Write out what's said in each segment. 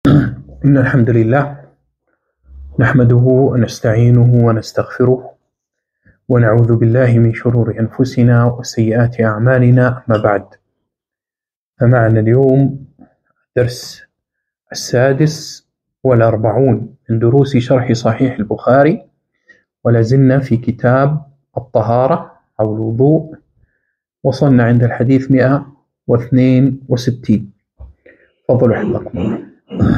إن الحمد لله نحمده ونستعينه ونستغفره ونعوذ بالله من شرور أنفسنا وسيئات أعمالنا. أما بعد، فمعنا اليوم درس 46 من دروس شرح صحيح البخاري، ولازلنا في كتاب الطهارة أو الوضوء، وصلنا عند الحديث 162. تفضلوا حفظكم الله.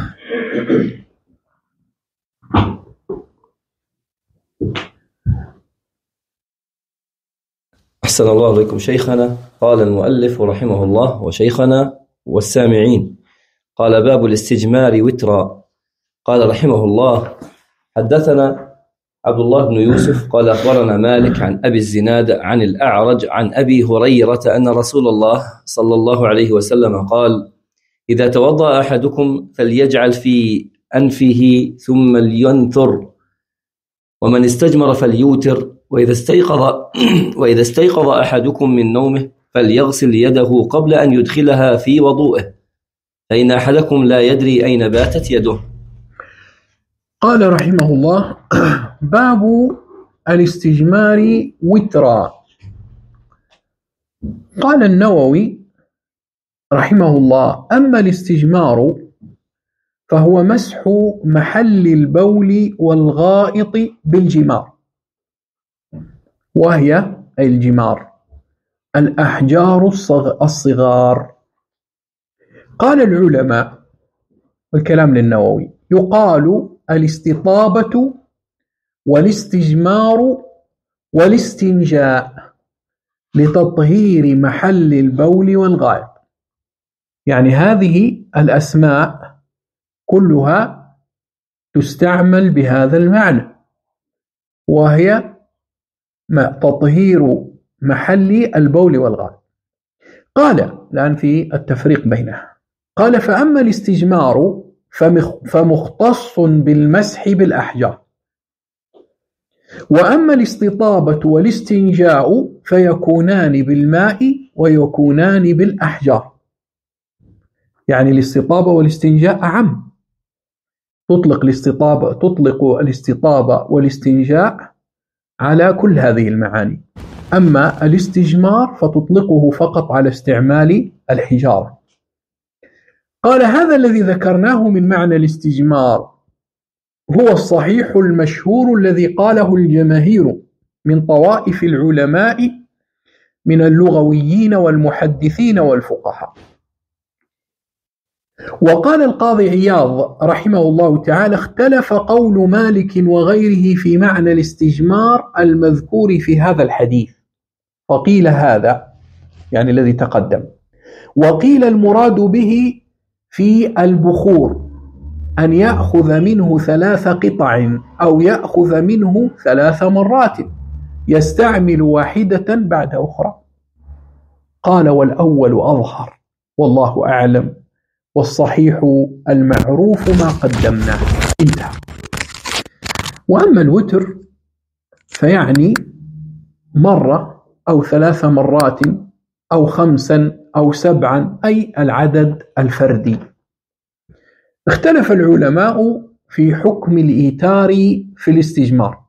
أحسن الله عليكم شيخنا. قال المؤلف رحمه الله وشيخنا والسامعين: قال: باب الاستجمار وترا. قال رحمه الله: حدثنا عبد الله بن يوسف قال أخبرنا مالك عن أبي الزناد عن الأعرج عن أبي هريرة أن رسول الله صلى الله عليه وسلم قال: إذا توضأ أحدكم فليجعل في أنفه ثم لينثر، ومن استجمر فليوتر، وإذا استيقظ أحدكم من نومه فليغسل يده قبل أن يدخلها في وضوءه، فإن أحدكم لا يدري أين باتت يده. قال رحمه الله: باب الاستجمار وترا. قال النووي رحمه الله: أما الاستجمار فهو مسح محل البول والغائط بالجمار، وهي أي الجمار الأحجار الصغار. قال العلماء، والكلام للنووي، يقال الاستطابة والاستجمار والاستنجاء لتطهير محل البول والغائط، يعني هذه الأسماء كلها تستعمل بهذا المعنى، وهي تطهير محل البول والغائط. قال الآن في التفريق بينها، قال: فأما الاستجمار فمختص بالمسح بالأحجار، وأما الاستطابة والاستنجاء فيكونان بالماء ويكونان بالأحجار. يعني الاستطابة والاستنجاء أعم، تطلق الاستطابة والاستنجاء على كل هذه المعاني، أما الاستجمار فتطلقه فقط على استعمال الحجارة. قال: هذا الذي ذكرناه من معنى الاستجمار هو الصحيح المشهور الذي قاله الجماهير من طوائف العلماء من اللغويين والمحدثين والفقهاء. وقال القاضي عياض رحمه الله تعالى: اختلف قول مالك وغيره في معنى الاستجمار المذكور في هذا الحديث، فقيل هذا يعني الذي تقدم، وقيل المراد به في البخور أن يأخذ منه 3 قطع أو يأخذ منه 3 مرات يستعمل واحدة بعد أخرى. قال: والأول أظهر والله أعلم، والصحيح المعروف ما قدمناه. انتهى. وأما الوتر فيعني مرة أو 3 مرات أو 5 أو 7، أي العدد الفردي. اختلف العلماء في حكم الإيتار في الاستجمار.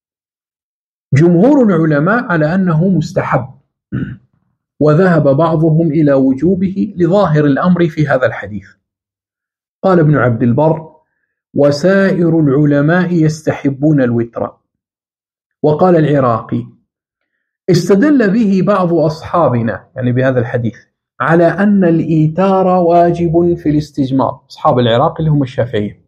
جمهور العلماء على أنه مستحب، وذهب بعضهم إلى وجوبه لظاهر الأمر في هذا الحديث. قال ابن عبد البر: وسائر العلماء يستحبون الوتر. وقال العراقي: استدل به بعض أصحابنا، يعني بهذا الحديث، على أن الإيتار واجب في الاستجمار، أصحاب العراق اللي هم الشافعية،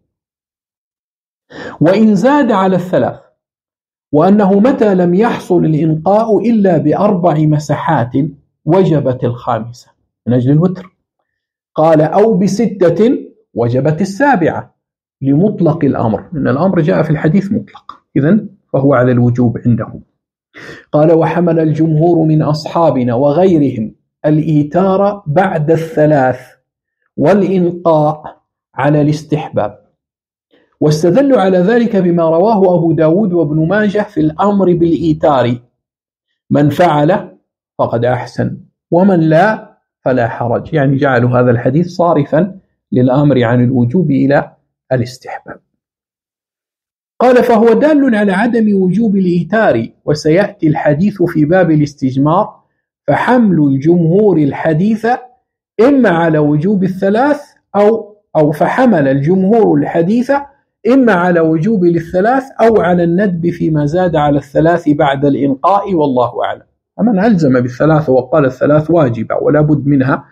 وإن زاد على 3، وأنه متى لم يحصل الإنقاء إلا ب4 مسحات وجبت ال5 من أجل الوتر. قال: أو ب6 وجبت ال7 لمطلق الأمر، إن الأمر جاء في الحديث مطلق، إذن فهو على الوجوب عنده. قال: وحمل الجمهور من أصحابنا وغيرهم الإيتار بعد 3 والإنقاء على الاستحباب، واستدلوا على ذلك بما رواه أبو داود وابن ماجه في الأمر بالإيتار: من فعل فقد أحسن، ومن لا فلا حرج. يعني جعلوا هذا الحديث صارفا للأمر عن الوجوب إلى الاستحباب. قال فهو دال على عدم وجوب الإيتار، وسيأتي الحديث في باب الاستجمار، فحمل الجمهور الحديث إما على وجوب الثلاث أو فحمل الجمهور الحديث إما على وجوب للثلاث أو على الندب فيما زاد على الثلاث بعد الإنقاء، والله أعلم. من ألزم بالثلاث وقال الثلاث واجبة ولا بد منها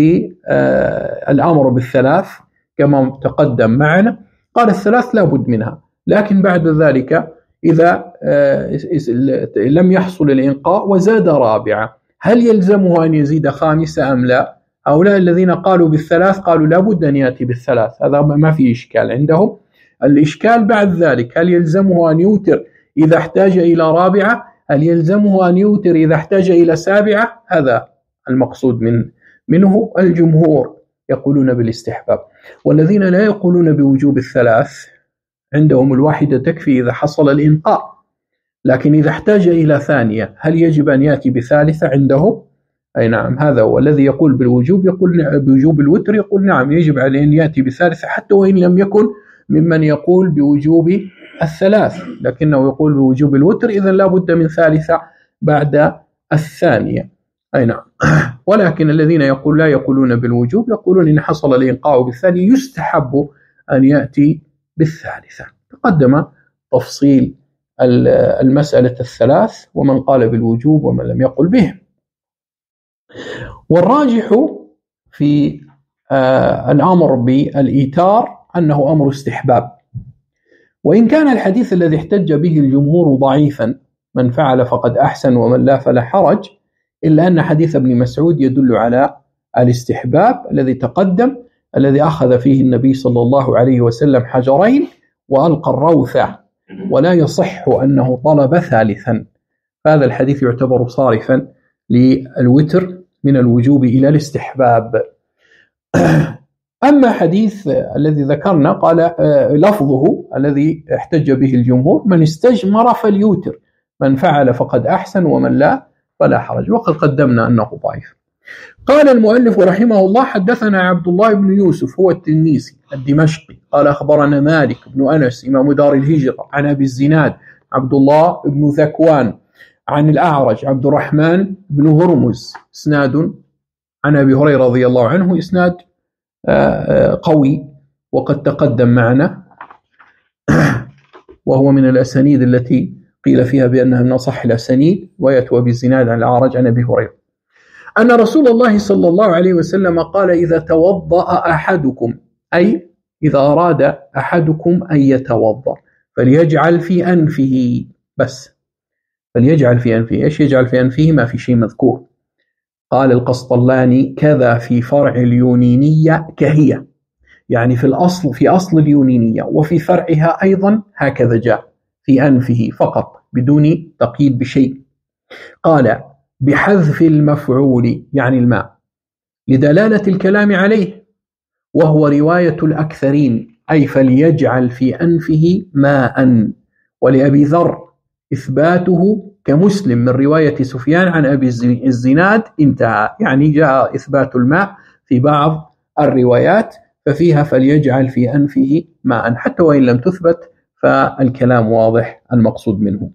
للأمر بالثلاث كما تقدم معنا، قال الثلاث لا بد منها، لكن بعد ذلك إذا لم يحصل الإنقاء وزاد رابعة هل يلزمه أن يزيد خامسة أم لا؟ هؤلاء الذين قالوا بالثلاث قالوا لا بد أن يأتي بالثلاث، هذا ما في إشكال عندهم. الإشكال بعد ذلك هل يلزمه أن يوتر إذا احتاج إلى رابعة؟ هل يلزمه أن يوتر إذا احتاج إلى سابعة؟ هذا المقصود منه. الجمهور يقولون بالاستحباب، والذين لا يقولون بوجوب الثلاث عندهم الواحدة تكفي إذا حصل الإنقاء، لكن إذا احتاج إلى ثانية هل يجب أن يأتي بثالثة عندهم؟ أي نعم، هذا هو الذي يقول بالوجوب، يقول بوجوب الوتر، يقول نعم يجب عليه أن يأتي بثالثة حتى وإن لم يكن ممن يقول بوجوب الثلاث، لكنه يقول بوجوب الوتر، إذن لا بد من ثالثة بعد الثانية. أي نعم. ولكن الذين لا يقولون بالوجوب يقولون إن حصل الإنقاء بالثانية يستحب أن يأتي بالثالثة. تقدم تفصيل المسألة الثلاث ومن قال بالوجوب ومن لم يقل به. والراجح في الأمر بالإيتار أنه أمر استحباب، وإن كان الحديث الذي احتج به الجمهور ضعيفا، من فعل فقد أحسن ومن لا فلا حرج، إلا أن حديث ابن مسعود يدل على الاستحباب الذي تقدم، الذي أخذ فيه النبي صلى الله عليه وسلم حجرين وألقى الروثة، ولا يصح أنه طلب ثالثا، هذا الحديث يعتبر صارفا للوتر من الوجوب إلى الاستحباب. أما حديث الذي ذكرنا قال لفظه الذي احتج به الجمهور من استجمر فليوتر، من فعل فقد أحسن ومن لا فلا حرج، وقد قدمنا أنه ضعيف. قال المؤلف رحمه الله حدثنا عبد الله بن يوسف هو التنيسي الدمشقي قال أخبرنا مالك بن أنس إمام دار الهجرة عن أبي الزناد عبد الله بن ذكوان عن الأعرج عبد الرحمن بن هرمز، إسناد عن أبي هريرة رضي الله عنه، إسناد قوي وقد تقدم معنا، وهو من الأسانيد التي قيل فيها بأنها من أصح الأسانيد، ويتوى بالزناد عن الأعرج عن أبي هريرة أن رسول الله صلى الله عليه وسلم قال إذا توضأ أحدكم، أي إذا أراد أحدكم أن يتوضأ فليجعل في أنفه، بس فليجعل في أنفه، إيش يجعل في أنفه؟ ما في شيء مذكور. قال القسطلاني كذا في فرع اليونينية كهي، يعني في أصل اليونينية وفي فرعها أيضا هكذا جاء في أنفه فقط بدون تقييد بشيء. قال بحذف المفعول يعني الماء لدلالة الكلام عليه، وهو رواية الأكثرين، أي فليجعل في أنفه ماء. ولأبي ذر إثباته كمسلم من رواية سفيان عن أبي الزناد انتهى، يعني جاء إثبات الماء في بعض الروايات ففيها فليجعل في أنفه ماء، حتى وإن لم تثبت فالكلام واضح المقصود منه.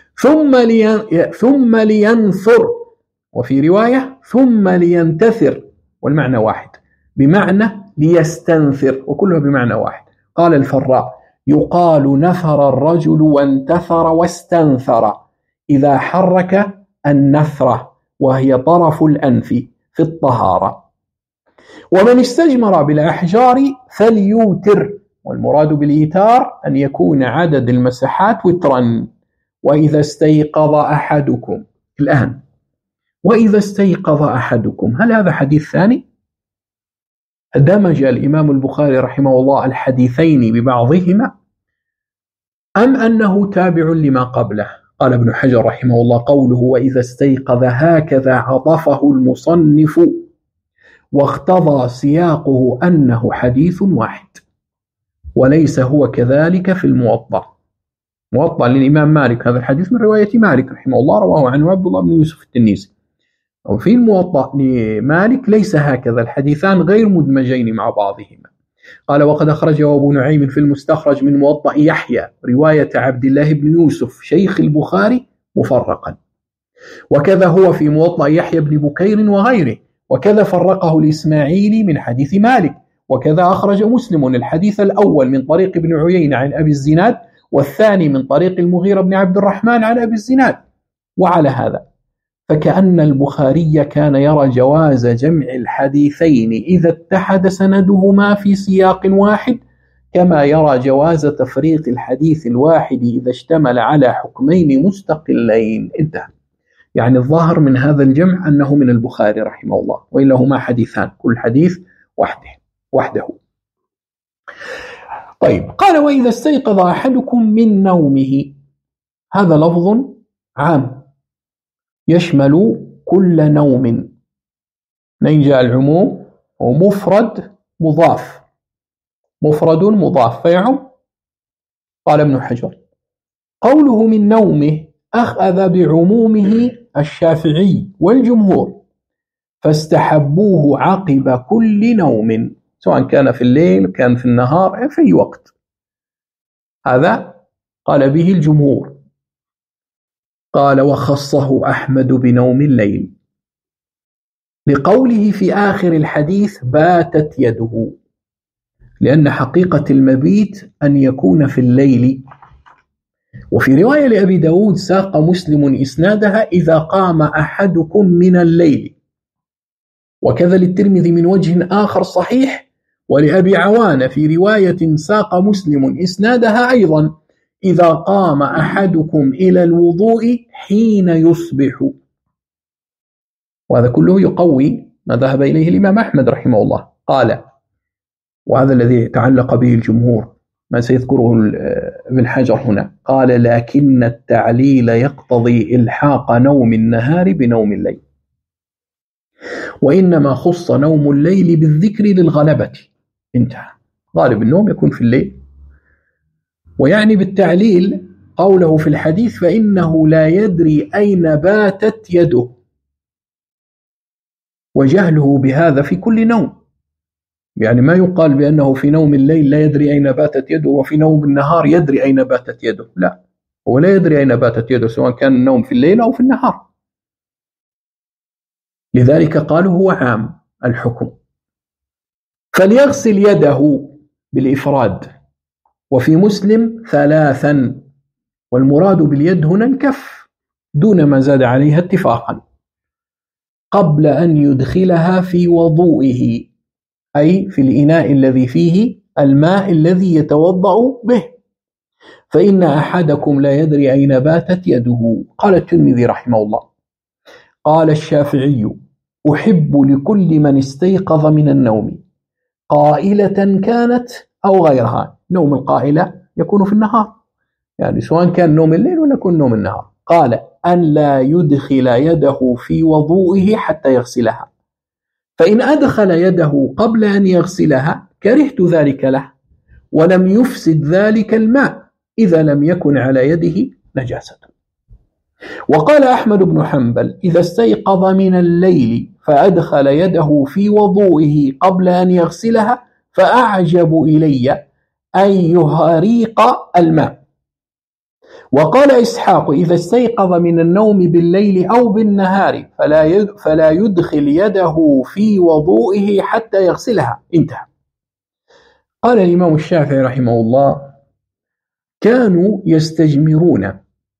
ثم لينثر، وفي رواية ثم لينتثر، والمعنى واحد بمعنى ليستنثر، وكلها بمعنى واحد. قال الفراء يقال نثر الرجل وانتثر واستنثر إذا حرك النثرة، وهي طرف الأنف في الطهارة. ومن استجمر بالأحجار فليوتر، والمراد بالإيتار أن يكون عدد المسحات وترا. وإذا استيقظ أحدكم، الآن وإذا استيقظ أحدكم، هل هذا حديث ثاني؟ دمج الإمام البخاري رحمه الله الحديثين ببعضهما أم أنه تابع لما قبله؟ قال ابن حجر رحمه الله قوله وإذا استيقظ هكذا عطفه المصنف، واقتضى سياقه أنه حديث واحد، وليس هو كذلك في الموطأ للإمام مالك، هذا الحديث من رواية مالك رحمه الله رواه عنه عبد الله بن يوسف التنيسي، وفي الموطأ لمالك ليس هكذا، الحديثان غير مدمجين مع بعضهما. قال وقد أخرجه أبو نعيم في المستخرج من موطأ يحيى رواية عبد الله بن يوسف شيخ البخاري مفرقا، وكذا هو في موطأ يحيى بن بكير وغيره، وكذا فرقه الإسماعيلي من حديث مالك، وكذا أخرج مسلم الحديث الأول من طريق ابن عيينة عن أبي الزناد، والثاني من طريق المغيرة بن عبد الرحمن عن أبي الزناد. وعلى هذا فكأن البخاري كان يرى جواز جمع الحديثين إذا اتحد سندهما في سياق واحد، كما يرى جواز تفريق الحديث الواحد إذا اشتمل على حكمين مستقلين. انتهى. يعني الظاهر من هذا الجمع أنه من البخاري رحمه الله، وإلا هما حديثان، كل حديث وحده. طيب، قال وإذا استيقظ أحدكم من نومه، هذا لفظ عام يشمل كل نوم. من جاء العموم ومفرد مضاف، مفرد مضاف فيعم. قال ابن حجر قوله من نومه أخذ بعمومه الشافعي والجمهور، فاستحبوه عقب كل نوم، سواء كان في الليل كان في النهار في أي وقت. هذا قال به الجمهور. قال وخصه أحمد بنوم الليل لقوله في آخر الحديث باتت يده، لأن حقيقة المبيت أن يكون في الليل. وفي رواية لأبي داود ساق مسلم إسنادها إذا قام أحدكم من الليل، وكذا للترمذي من وجه آخر صحيح، ولأبي عوان في رواية ساق مسلم إسنادها أيضا إذا قام أحدكم إلى الوضوء حين يصبح. وهذا كله يقوي ما ذهب إليه الإمام أحمد رحمه الله. قال وهذا الذي تعلق به الجمهور، ما سيذكره ابن حجر هنا، قال لكن التعليل يقتضي إلحاق نوم النهار بنوم الليل، وإنما خص نوم الليل بالذكر للغلبة. انتهى. غالب النوم يكون في الليل. ويعني بالتعليل قوله في الحديث فإنه لا يدري أين باتت يده، وجهله بهذا في كل نوم. يعني ما يقال بأنه في نوم الليل لا يدري أين باتت يده وفي نوم النهار يدري أين باتت يده، لا، هو لا يدري أين باتت يده سواء كان النوم في الليل أو في النهار. لذلك قالوا هو عام الحكم. فليغسل يده بالإفراد، وفي مسلم 3، والمراد باليد هنا الكف دون ما زاد عليها اتفاقا، قبل أن يدخلها في وضوئه، أي في الإناء الذي فيه الماء الذي يتوضأ به، فإن أحدكم لا يدري أين باتت يده. قال الترمذي رحمه الله قال الشافعي أحب لكل من استيقظ من النوم قائلة كانت أو غيرها. نوم القائلة يكون في النهار، يعني سواء كان نوم الليل ولا يكون نوم النهار. قال أن لا يدخل يده في وضوئه حتى يغسلها، فإن أدخل يده قبل أن يغسلها كرهت ذلك له، ولم يفسد ذلك الماء إذا لم يكن على يده نجاسة. وقال أحمد بن حنبل إذا استيقظ من الليل فأدخل يده في وضوئه قبل أن يغسلها فأعجب إلي أن يهريق الماء. وقال إسحاق إذا استيقظ من النوم بالليل أو بالنهار فلا يدخل يده في وضوئه حتى يغسلها. انتهى. قال الإمام الشافعي رحمه الله كانوا يستجمرون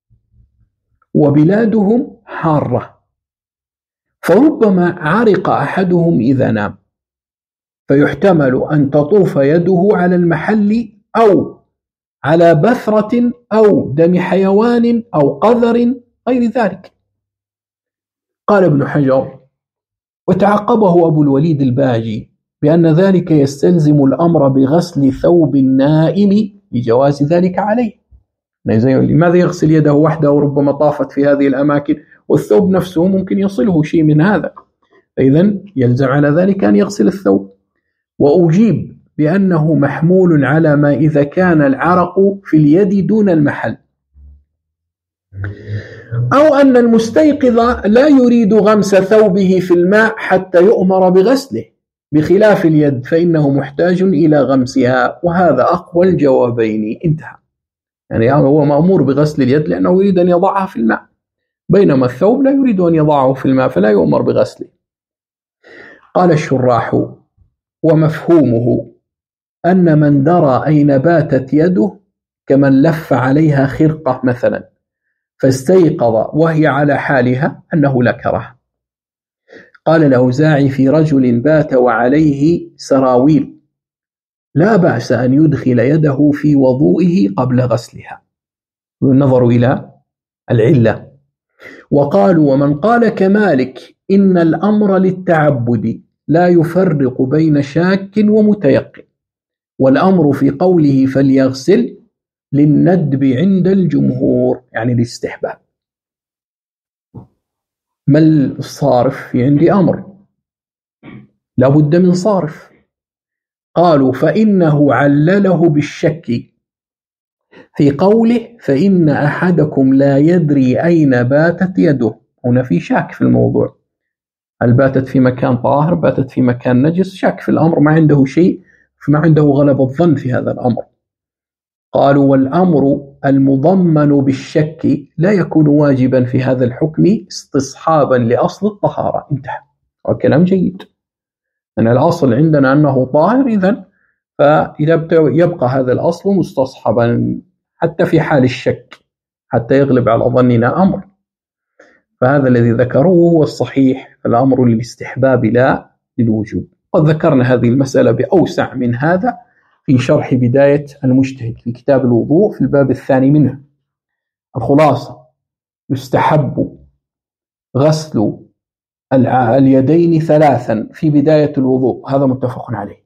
وبلادهم حارة، فربما عرق أحدهم إذا نام، فيحتمل أن تطوف يده على المحل أو على بثرة أو دم حيوان أو قذر غير ذلك. قال ابن حجر وتعقبه أبو الوليد الباجي بأن ذلك يستلزم الأمر بغسل ثوب النائم لجواز ذلك عليه. لماذا يغسل يده وحده وربما طافت في هذه الأماكن والثوب نفسه ممكن يصله شيء من هذا، فإذن يلزم على ذلك أن يغسل الثوب. وأجيب بأنه محمول على ما إذا كان العرق في اليد دون المحل، أو أن المستيقظ لا يريد غمس ثوبه في الماء حتى يؤمر بغسله، بخلاف اليد فإنه محتاج إلى غمسها، وهذا أقوى الجوابين. انتهى. يعني هو مأمور بغسل اليد لأنه يريد أن يضعها في الماء، بينما الثوب لا يريد أن يضعه في الماء فلا يؤمر بغسله. قال الشراح: ومفهومه أن من درى أين باتت يده كمن لف عليها خرقة مثلا فاستيقظ وهي على حالها أنه لا كراهة. قال الأوزاعي: في رجل بات وعليه سراويل لا بأس أن يدخل يده في وضوئه قبل غسلها، بالنظر إلى العلة. وقالوا: ومن قال كمالك إن الأمر للتعبد لا يفرق بين شاك ومتيقن، والأمر في قوله فليغسل للندب عند الجمهور، يعني الاستحباب. ما الصارف؟ في عندي أمر لا بد من صارف. قالوا: فإنه علله بالشك في قوله فإن أحدكم لا يدري أين باتت يده. هنا في شك في الموضوع، هل باتت في مكان طاهر، باتت في مكان نجس، شك في الأمر، ما عنده شيء، ما عنده غلب الظن في هذا الأمر. قالوا: والأمر المضمن بالشك لا يكون واجبا في هذا الحكم استصحابا لأصل الطهارة. انتهى. وكلام جيد، أن الأصل عندنا أنه طاهر، إذن فإذا يبقى هذا الأصل مستصحبا حتى في حال الشك، حتى يغلب على ظننا أمر. فهذا الذي ذكروه هو الصحيح، فالأمر للاستحباب لا للوجوب. قد ذكرنا هذه المسألة بأوسع من هذا في شرح بداية المجتهد في كتاب الوضوء في الباب الثاني منه. الخلاصة: يستحب غسل اليدين 3 في بداية الوضوء، هذا متفق عليه.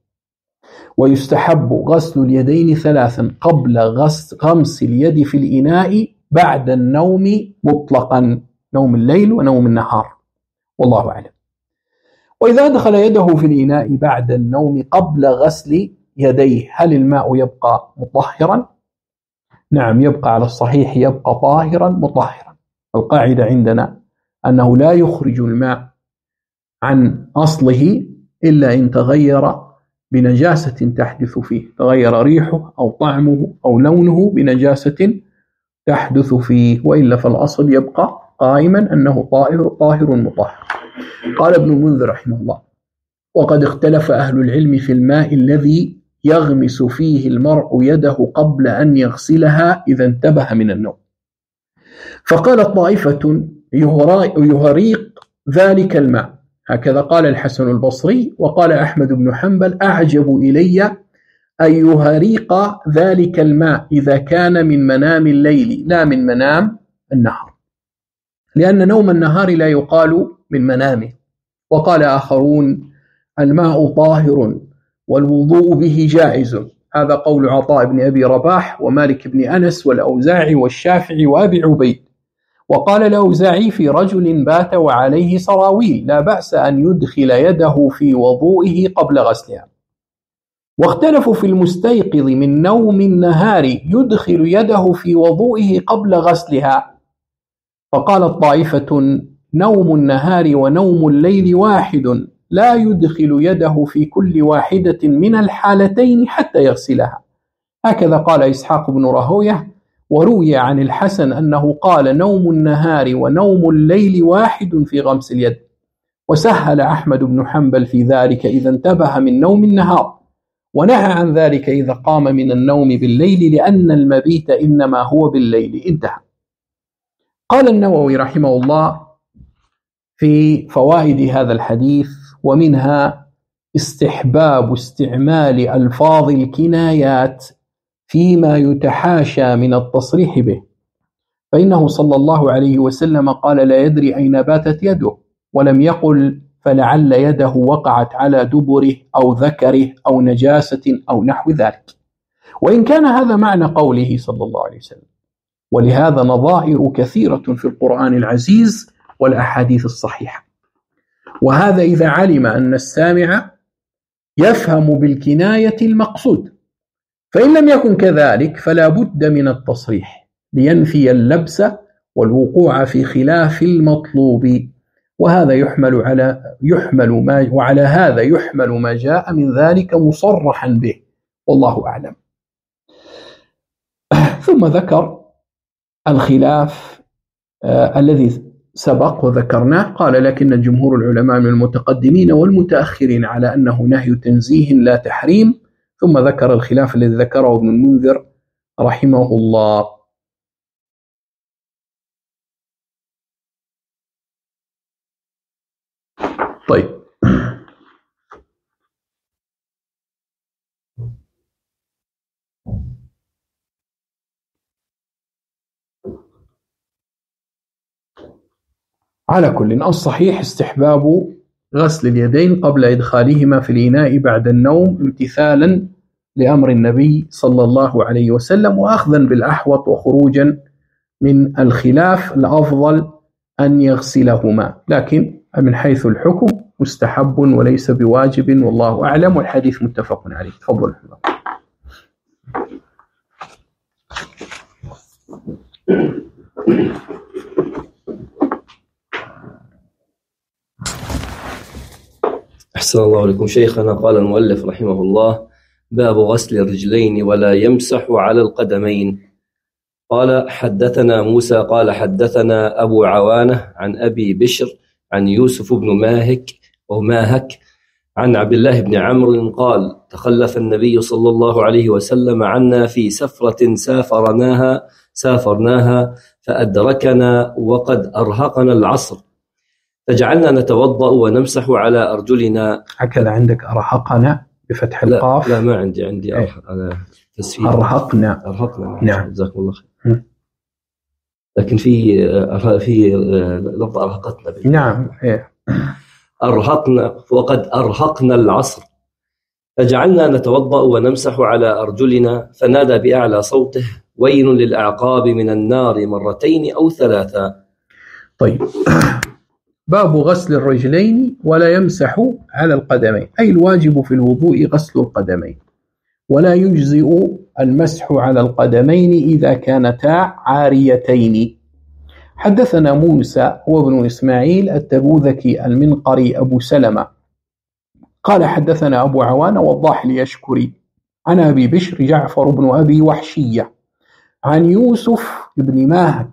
ويستحب غسل اليدين 3 قبل غمس اليد في الإناء بعد النوم مطلقا، نوم الليل ونوم النهار، والله أعلم. وإذا دخل يده في الإناء بعد النوم قبل غسل يديه، هل الماء يبقى مطهرا؟ نعم، يبقى على الصحيح، يبقى طاهرا مطهرا. القاعدة عندنا أنه لا يخرج الماء عن أصله إلا إن تغير بنجاسة تحدث فيه، تغير ريحه أو طعمه أو لونه بنجاسة تحدث فيه، وإلا فالأصل يبقى قائما أنه طاهر مطهر. قال ابن المنذر رحمه الله: وقد اختلف أهل العلم في الماء الذي يغمس فيه المرء يده قبل أن يغسلها إذا انتبه من النوم، فقال طائفة يهريق ذلك الماء، هكذا قال الحسن البصري. وقال أحمد بن حنبل: أعجب إلي أن يهريق ذلك الماء إذا كان من منام الليل لا من منام النهار، لأن نوم النهار لا يقال من منامه. وقال آخرون: الماء طاهر والوضوء به جائز، هذا قول عطاء بن أبي رباح ومالك بن أنس والأوزاعي والشافعي وأبي عبيد. وقال الأوزاعي: في رجل بات وعليه سراويل لا بأس أن يدخل يده في وضوئه قبل غسلها. واختلفوا في المستيقظ من نوم النهار يدخل يده في وضوئه قبل غسلها، فقالت طائفة: نوم النهار ونوم الليل واحد، لا يدخل يده في كل واحدة من الحالتين حتى يغسلها. هكذا قال إسحاق بن راهويه. وروي عن الحسن أنه قال: نوم النهار ونوم الليل واحد في غمس اليد. وسهل أحمد بن حنبل في ذلك إذا انتبه من نوم النهار، ونهى عن ذلك إذا قام من النوم بالليل، لأن المبيت إنما هو بالليل. انتهى. قال النووي رحمه الله في فوائد هذا الحديث: ومنها استحباب استعمال ألفاظ الكنايات فيما يتحاشى من التصريح به، فإنه صلى الله عليه وسلم قال: لا يدري أين باتت يده، ولم يقل فلعل يده وقعت على دبره أو ذكره أو نجاسة أو نحو ذلك، وإن كان هذا معنى قوله صلى الله عليه وسلم. ولهذا نظائر كثيرة في القرآن العزيز والأحاديث الصحيحة. وهذا إذا علم أن السامع يفهم بالكناية المقصود، فإن لم يكن كذلك فلا بد من التصريح لينفي اللبس والوقوع في خلاف المطلوب، وهذا وعلى هذا يحمل ما جاء من ذلك مصرحا به، والله أعلم. ثم ذكر الخلاف الذي سبق وذكرناه، قال: لكن جمهور العلماء من المتقدمين والمتأخرين على أنه نهي تنزيه لا تحريم. ثم ذكر الخلاف الذي ذكره ابن المنذر رحمه الله. طيب، على كل، الصحيح استحباب غسل اليدين قبل إدخالهما في الإناء بعد النوم، امتثالا لأمر النبي صلى الله عليه وسلم، وأخذا بالأحوط وخروجا من الخلاف. الأفضل أن يغسلهما، لكن من حيث الحكم مستحب وليس بواجب، والله أعلم، والحديث متفق عليه. تفضل. أحسن الله عليكم شيخنا. قال المؤلف رحمه الله: باب غسل الرجلين ولا يمسح على القدمين. قال: حدثنا موسى قال حدثنا أبو عوانة عن أبي بشر عن يوسف بن ماهك عن عبد الله بن عمرو قال: تخلف النبي صلى الله عليه وسلم عنا في سفرة سافرناها فأدركنا وقد أرهقنا العصر، فجعلنا نتوضأ ونمسح على أرجلنا. هكذا عندك أرهقنا بفتح القاف؟ لا ما عندي أنا تسفير. أرهقنا. نعم، جزاكم الله خير. لكن في لفظ أرهقتنا. نعم، أرهقنا وقد أرهقنا العصر، فجعلنا نتوضأ ونمسح على أرجلنا، فنادى بأعلى صوته: ويل للأعقاب من النار، مرتين أو ثلاثا. طيب، باب غسل الرجلين ولا يمسح على القدمين، أي الواجب في الوضوء غسل القدمين، ولا يجزئ المسح على القدمين إذا كانتا عاريتين. حدثنا موسى وابن إسماعيل التبوذكي المنقري أبو سلمة قال: حدثنا أبو عوان وضاح اليشكري عن أبي بشر جعفر بن أبي وحشية عن يوسف بن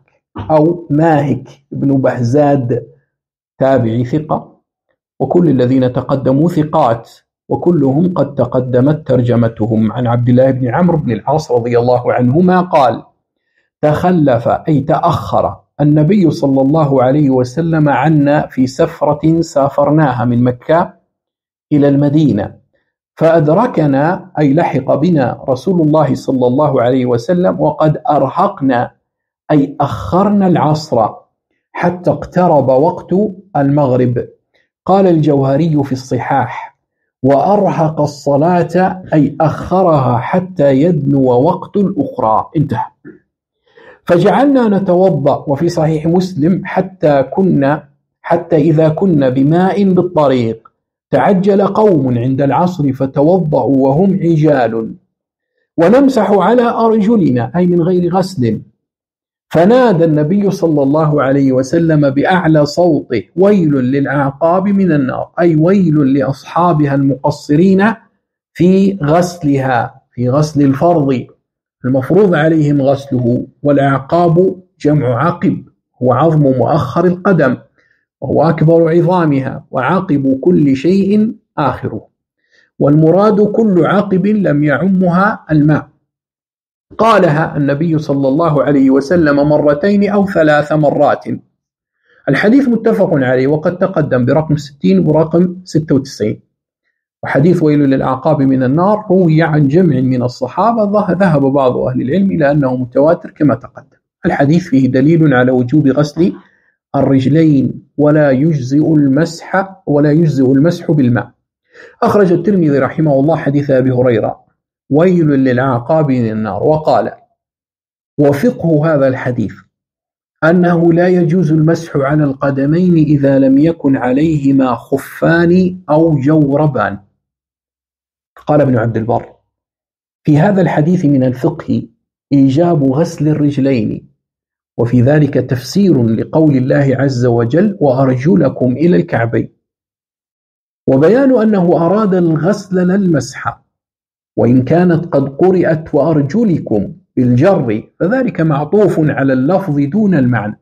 ماهك بن بهزاد، تابعي ثقة، وكل الذين تقدموا ثقات، وكلهم قد تقدمت ترجمتهم. عن عبد الله بن عمرو بن العاص رضي الله عنهما قال: تخلف أي تأخر النبي صلى الله عليه وسلم عنا في سفرة سافرناها من مكة إلى المدينة، فأدركنا أي لحق بنا رسول الله صلى الله عليه وسلم وقد أرهقنا أي أخرنا العصر حتى اقترب وقت المغرب. قال الجوهري في الصحاح: وأرهق الصلاة أي أخرها حتى يدنو وقت الأخرى. انتهى. فجعلنا نتوضأ. وفي صحيح مسلم: حتى إذا كنا بماء بالطريق تعجل قوم عند العصر فتوضأوا وهم عجال، ونمسح على أرجلنا أي من غير غسل، فنادى النبي صلى الله عليه وسلم بأعلى صوته: ويل للأعقاب من النار، أي ويل لأصحابها المقصرين في غسلها، في غسل الفرض المفروض عليهم غسله. والأعقاب جمع عقب، هو عظم مؤخر القدم، وهو أكبر عظامها، وعقب كل شيء آخره، والمراد كل عقب لم يعمها الماء. قالها النبي صلى الله عليه وسلم مرتين أو 3 مرات. الحديث متفق عليه، وقد تقدم برقم 60 ورقم 96. وحديث ويل للأعقاب من النار روي عن جمع من الصحابة، ذهب بعض أهل العلم إلى أنه متواتر كما تقدم. الحديث فيه دليل على وجوب غسل الرجلين ولا يجزئ المسح بالماء. أخرج الترمذي رحمه الله حديث أبي هريرة: ويل للأعقاب من النار، وقال: وفقه هذا الحديث أنه لا يجوز المسح على القدمين إذا لم يكن عليهما خفان أو جوربان. قال ابن عبد البر: في هذا الحديث من الفقه إيجاب غسل الرجلين، وفي ذلك تفسير لقول الله عز وجل وأرجلكم إلى الكعبين، وبيان أنه أراد الغسل لا المسح، وإن كانت قد قرأت وأرجلكم بالجر فذلك معطوف على اللفظ دون المعنى،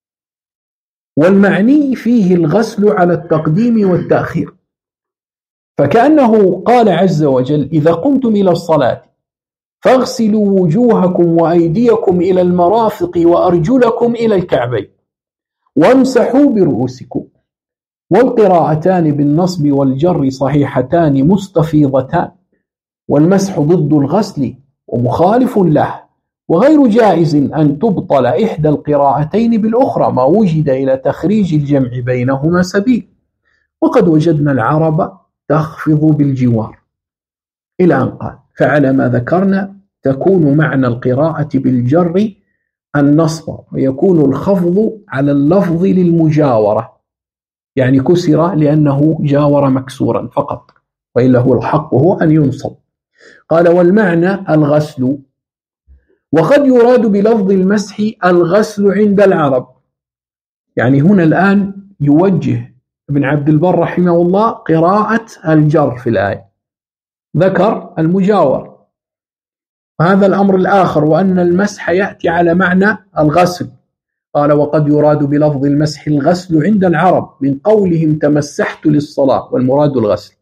والمعني فيه الغسل على التقديم والتأخير، فكأنه قال عز وجل إذا قمتم إلى الصلاة فاغسلوا وجوهكم وأيديكم إلى المرافق وأرجلكم إلى الكعبين وامسحوا برؤوسكم. والقراءتان بالنصب والجر صحيحتان مستفيضتان، والمسح ضد الغسل ومخالف له، وغير جائز أن تبطل إحدى القراءتين بالأخرى ما وجد إلى تخريج الجمع بينهما سبيل، وقد وجدنا العرب تخفض بالجوار، إلى أن قال فعلى ما ذكرنا تكون معنى القراءة بالجر النصب، ويكون الخفض على اللفظ للمجاورة، يعني كسر لأنه جاور مكسورا فقط، وإلا هو الحق هو أن ينصب. قال والمعنى الغسل، وقد يراد بلفظ المسح الغسل عند العرب. يعني هنا الآن يوجه ابن عبد البر رحمه الله قراءة الجر في الآية، ذكر المجاور. هذا الأمر الآخر، وأن المسح يأتي على معنى الغسل. قال وقد يراد بلفظ المسح الغسل عند العرب من قولهم تمسحت للصلاة، والمراد الغسل.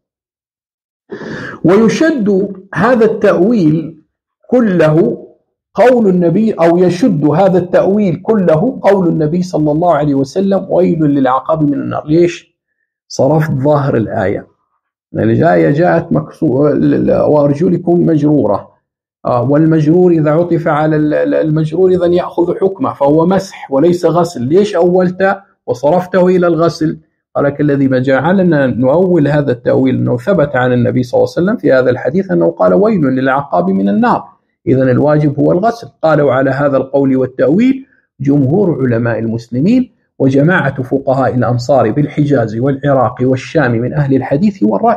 ويشد هذا التأويل كله قول النبي، أو يشد هذا التأويل كله قول النبي صلى الله عليه وسلم ويل للعقاب من النار. ليش؟ صرفت ظاهر الآية، الآية جاءت مكسورة وأرجلكم مجرورة، والمجرور إذا عطف على المجرور إذا يأخذ حكمه فهو مسح وليس غسل. ليش أولت وصرفته إلى الغسل؟ قال كالذي ما جعلنا نؤول هذا التأويل أنه ثبت عن النبي صلى الله عليه وسلم في هذا الحديث أنه قال ويل للعقاب من النار، إذن الواجب هو الغسل. قالوا على هذا القول والتأويل جمهور علماء المسلمين وجماعة فقهاء الأمصار بالحجاز والعراق والشام من أهل الحديث والرأي.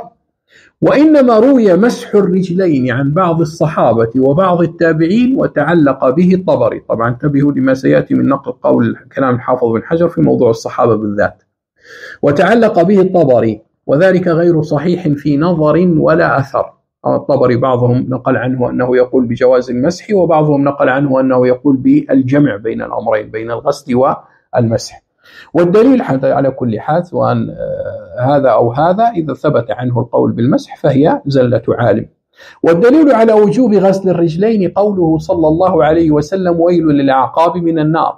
وإنما روي مسح الرجلين عن بعض الصحابة وبعض التابعين وتعلق به الطبري. طبعا انتبهوا لما سيأتي من نقل قول كلام الحافظ بن حجر في موضوع الصحابة بالذات. وتعلق به الطبري، وذلك غير صحيح في نظر ولا أثر. الطبري بعضهم نقل عنه أنه يقول بجواز المسح، وبعضهم نقل عنه أنه يقول بالجمع بين الأمرين بين الغسل والمسح. والدليل على كل حال سواء هذا أو هذا إذا ثبت عنه القول بالمسح فهي زلة عالم. والدليل على وجوب غسل الرجلين قوله صلى الله عليه وسلم ويل للعقاب من النار،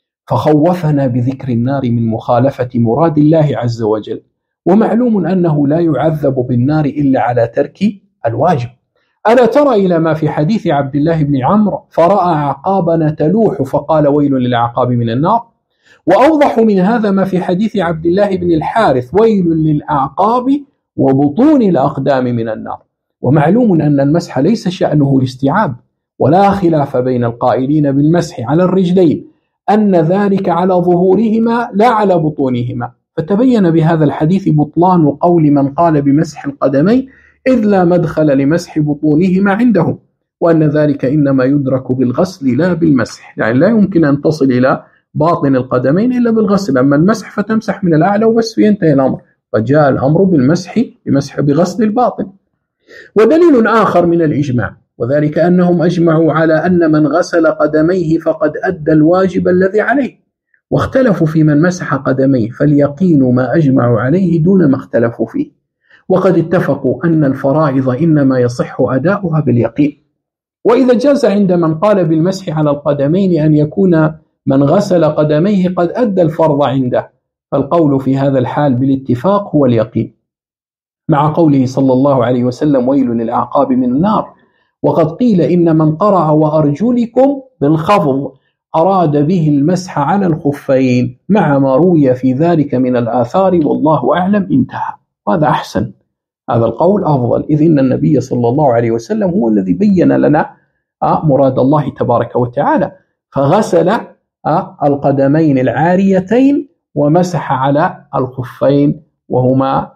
فخوفنا بذكر النار من مخالفة مراد الله عز وجل. ومعلوم أنه لا يعذب بالنار إلا على ترك الواجب. ألا ترى إلى ما في حديث عبد الله بن عمرو فرأى عقابنا تلوح فقال ويل للعقاب من النار. وأوضح من هذا ما في حديث عبد الله بن الحارث ويل للأعقاب وبطون الأقدام من النار. ومعلوم أن المسح ليس شأنه الاستيعاب، ولا خلاف بين القائلين بالمسح على الرجلين أن ذلك على ظهورهما لا على بطونهما. فتبين بهذا الحديث بطلان قول من قال بمسح القدمين إذ لا مدخل لمسح بطونهما عندهم، وأن ذلك إنما يدرك بالغسل لا بالمسح. يعني لا يمكن أن تصل إلى باطن القدمين إلا بالغسل، أما المسح فتمسح من الأعلى وبس وينتهي الأمر. فجاء الأمر بالمسح بغسل الباطن. ودليل آخر من الإجماع، وذلك أنهم أجمعوا على أن من غسل قدميه فقد أدى الواجب الذي عليه، واختلفوا في من مسح قدميه، فاليقين ما أجمعوا عليه دون ما اختلفوا فيه. وقد اتفقوا أن الفرائض إنما يصح أداؤها باليقين. وإذا جاز عند من قال بالمسح على القدمين أن يكون من غسل قدميه قد أدى الفرض عنده، فالقول في هذا الحال بالاتفاق هو اليقين، مع قوله صلى الله عليه وسلم ويل للأعقاب من النار. وقد قيل إن من قرأ وأرجلكم بالخفض أراد به المسح على الخفين مع ما روي في ذلك من الآثار والله أعلم. انتهى. وهذا أحسن، هذا القول أفضل، إذ إن النبي صلى الله عليه وسلم هو الذي بين لنا مراد الله تبارك وتعالى، فغسل القدمين العاريتين ومسح على الخفين وهما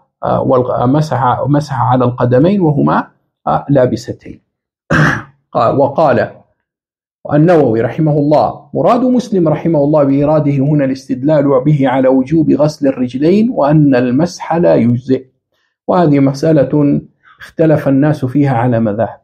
مسح على القدمين وهما لابستين. وقال النووي رحمه الله: مراد مسلم رحمه الله بإراده هنا الاستدلال به على وجوب غسل الرجلين وأن المسح لا يجزئ. وهذه مسألة اختلف الناس فيها على مذاهب.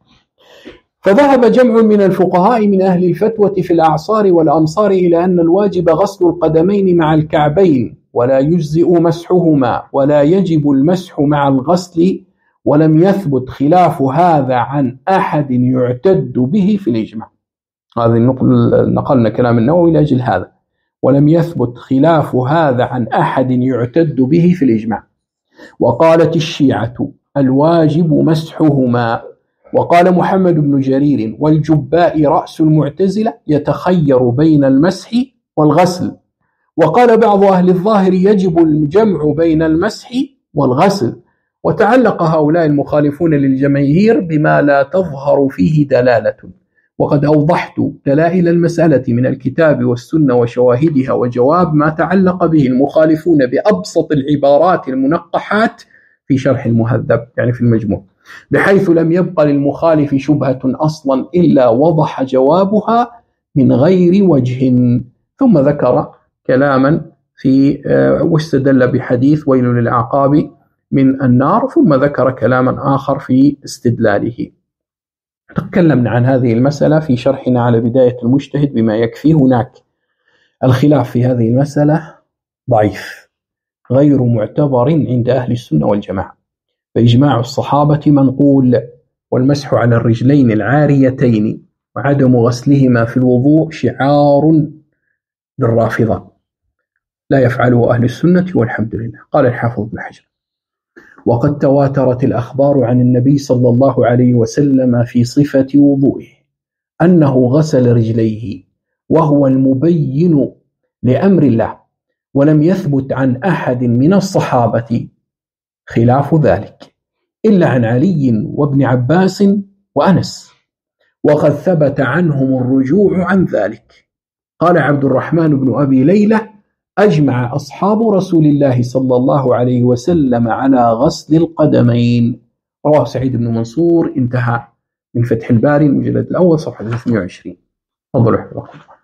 فذهب جمع من الفقهاء من أهل الفتوى في الأعصار والأمصار إلى أن الواجب غسل القدمين مع الكعبين ولا يجزئ مسحهما ولا يجب المسح مع الغسل، ولم يثبت خلاف هذا عن أحد يعتد به في الإجماع. هذه نقلنا كلام النووي لأجل هذا: ولم يثبت خلاف هذا عن أحد يعتد به في الإجماع. وقالت الشيعة: الواجب مسحهما. وقال محمد بن جرير: والجباء رأس المعتزلة يتخير بين المسح والغسل. وقال بعض أهل الظاهر: يجب الجمع بين المسح والغسل. وتعلق هؤلاء المخالفون للجماهير بما لا تظهر فيه دلالة، وقد أوضحت دلائل المسألة من الكتاب والسنة وشواهدها وجواب ما تعلق به المخالفون بأبسط العبارات المنقحات في شرح المهذب، يعني في المجموع، بحيث لم يبق للمخالف شبهة أصلا إلا وضح جوابها من غير وجه. ثم ذكر كلاما في واستدل بحديث ويل للأعقاب من النار، ثم ذكر كلاما آخر في استدلاله. تكلمنا عن هذه المسألة في شرحنا على بداية المجتهد بما يكفي. هناك الخلاف في هذه المسألة ضعيف غير معتبر عند أهل السنة والجماعة، فإجماع الصحابة منقول، والمسح على الرجلين العاريتين وعدم غسلهما في الوضوء شعار للرافضة لا يفعله أهل السنة والحمد لله. قال الحافظ ابن حجر: وقد تواترت الأخبار عن النبي صلى الله عليه وسلم في صفة وضوئه أنه غسل رجليه، وهو المبين لأمر الله، ولم يثبت عن أحد من الصحابة خلاف ذلك إلا عن علي وابن عباس وأنس، وقد ثبت عنهم الرجوع عن ذلك. قال عبد الرحمن بن أبي ليلى: أجمع أصحاب رسول الله صلى الله عليه وسلم على غسل القدمين. رواه سعيد بن منصور. انتهى من فتح الباري المجلد الأول صفحة 320. انظروا حفظكم الله.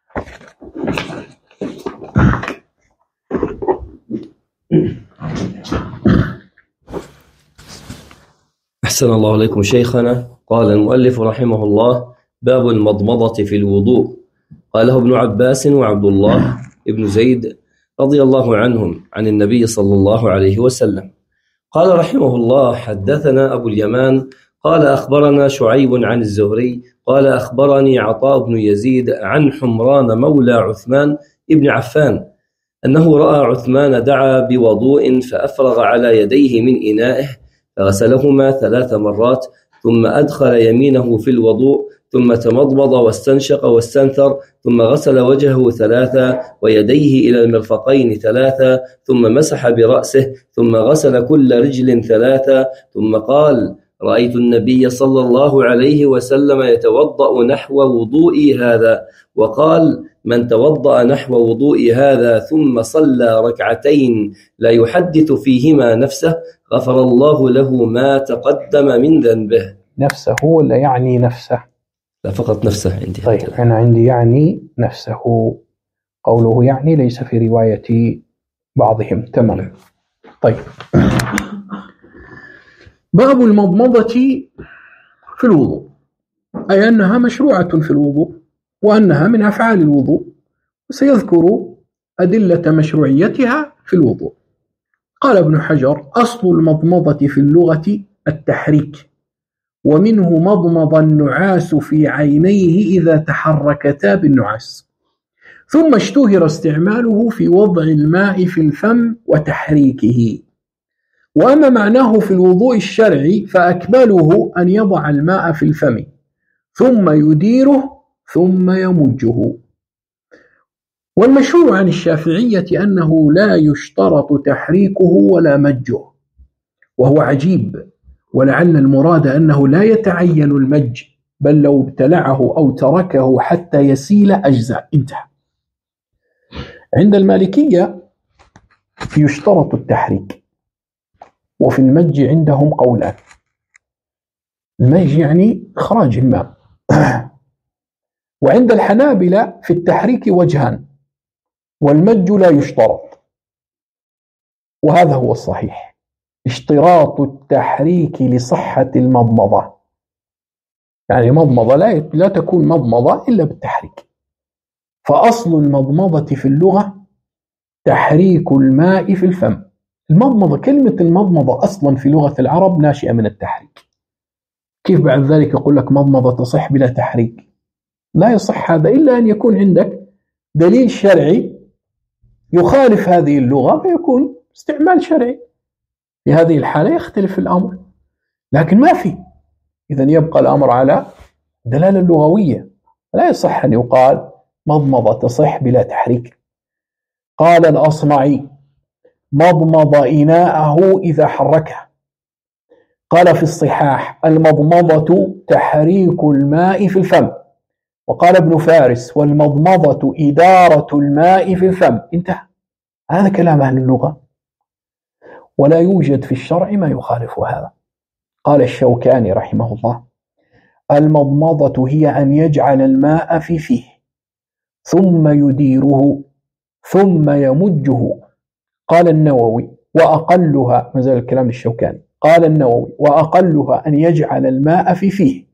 أحسن الله عليكم شيخنا. قال المؤلف رحمه الله: باب المضمضة في الوضوء. قاله ابن عباس وعبد الله ابن زيد رضي الله عنهم عن النبي صلى الله عليه وسلم. قال رحمه الله: حدثنا أبو اليمان قال أخبرنا شعيب عن الزهري قال أخبرني عطاء بن يزيد عن حمران مولى عثمان ابن عفان أنه رأى عثمان دعا بوضوء فأفرغ على يديه من إنائه فغسلهما 3 مرات، ثم أدخل يمينه في الوضوء، ثم تمضمض واستنشق واستنثر، ثم غسل وجهه 3 ويديه إلى المرفقين 3، ثم مسح برأسه، ثم غسل كل رجل 3، ثم قال: رأيت النبي صلى الله عليه وسلم يتوضأ نحو وضوئي هذا. وقال: من توضأ نحو وضوء هذا ثم صلى 2 ركعتين لا يحدث فيهما نفسه غفر الله له ما تقدم من ذنبه. نفسه ولا يعني نفسه؟ لا، فقط نفسه عندي. طيب أنا عندي يعني نفسه. قوله يعني ليس في رواية بعضهم. تمام. طيب، باب المضمضة في الوضوء، أي أنها مشروعة في الوضوء وأنها من أفعال الوضوء، وسيذكر أدلة مشروعيتها في الوضوء. قال ابن حجر: أصل المضمضة في اللغة التحريك، ومنه مضمض النعاس في عينيه إذا تحركتا بالنعاس، ثم اشتهر استعماله في وضع الماء في الفم وتحريكه. وأما معناه في الوضوء الشرعي فأكمله أن يضع الماء في الفم ثم يديره ثم يمجه. والمشهور عن الشافعية أنه لا يشترط تحريكه ولا مجه، وهو عجيب، ولعل المراد أنه لا يتعين المج، بل لو ابتلعه أو تركه حتى يسيل أجزاء. انتهى. عند المالكية يشترط التحريك، وفي المج عندهم قولان. المج يعني إخراج الماء، وعند الحنابلة في التحريك وجهان، والمج لا يشترط، وهذا هو الصحيح، اشتراط التحريك لصحة المضمضة، يعني مضمضة لا تكون مضمضة إلا بالتحريك. فأصل المضمضة في اللغة تحريك الماء في الفم. المضمضة، كلمة المضمضة أصلا في لغة العرب ناشئة من التحريك. كيف بعد ذلك يقول لك مضمضة تصح بلا تحريك؟ لا يصح هذا إلا أن يكون عندك دليل شرعي يخالف هذه اللغة فيكون استعمال شرعي، في هذه الحالة يختلف الأمر، لكن ما في. إذن يبقى الأمر على دلالة لغوية، لا يصح أن يقال مضمضة تصح بلا تحريك. قال الأصمعي: مضمض إناءه إذا حركه. قال في الصحاح: المضمضة تحريك الماء في الفم. وقال ابن فارس: والمضمضة إدارة الماء في الفم. انتهى. هذا كلام أهل اللغة، ولا يوجد في الشرع ما يخالف هذا. قال الشوكاني رحمه الله: المضمضة هي أن يجعل الماء في فيه ثم يديره ثم يمجه. قال النووي: وأقلها، ما زال الكلام الشوكاني، قال النووي: وأقلها أن يجعل الماء في فيه،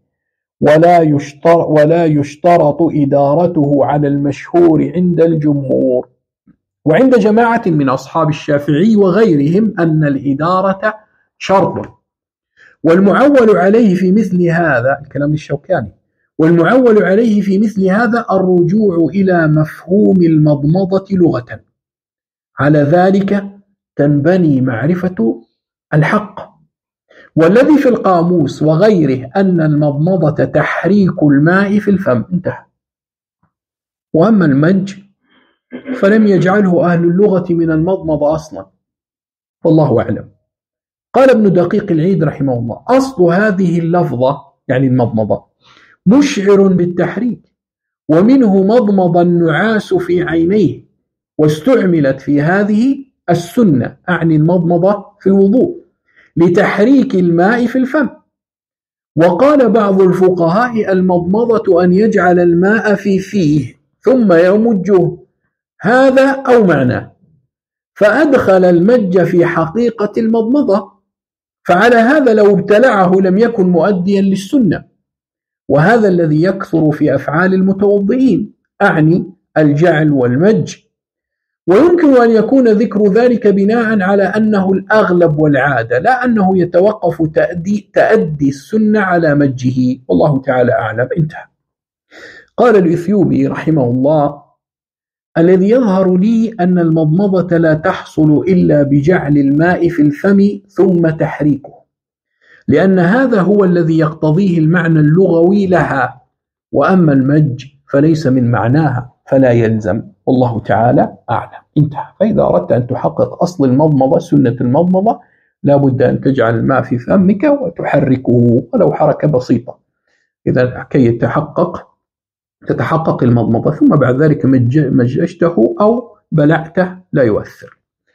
ولا يشترط إدارته على المشهور عند الجمهور. وعند جماعة من أصحاب الشافعي وغيرهم أن الإدارة شرط. والمعول عليه في مثل هذا، الكلام الشوكاني، والمعول عليه في مثل هذا الرجوع إلى مفهوم المضمضة لغة. على ذلك تنبني معرفة الحق. والذي في القاموس وغيره أن المضمضة تحريك الماء في الفم. انتهى. وأما المج فلم يجعله أهل اللغة من المضمضة أصلا، والله أعلم. قال ابن دقيق العيد رحمه الله: أصل هذه اللفظة، يعني المضمضة، مشعر بالتحريك، ومنه مضمض النعاس في عينيه، واستعملت في هذه السنة، أعني المضمضة في الوضوء، لتحريك الماء في الفم. وقال بعض الفقهاء: المضمضة أن يجعل الماء في فيه ثم يمجه، هذا أو معناه، فأدخل المج في حقيقة المضمضة، فعلى هذا لو ابتلعه لم يكن مؤديا للسنة. وهذا الذي يكثر في أفعال المتوضئين، أعني الجعل والمج. ويمكن أن يكون ذكر ذلك بناء على أنه الأغلب والعادة، لا أنه يتوقف تأدي السنة على مجه، والله تعالى أعلم. انتهى. قال الإثيوبي رحمه الله: الذي يظهر لي أن المضمضة لا تحصل إلا بجعل الماء في الفم ثم تحريكه، لأن هذا هو الذي يقتضيه المعنى اللغوي لها، وأما المج فليس من معناها فلا يلزم، والله تعالى أعلم. انتهى. فإذا أردت أن تحقق أصل المضمضة، سنة المضمضة، لا بد أن تجعل الماء في فمك وتحركه ولو حركة بسيطة، إذا كي تتحقق المضمضة، ثم بعد ذلك مججته أو بلعته لا يؤثر.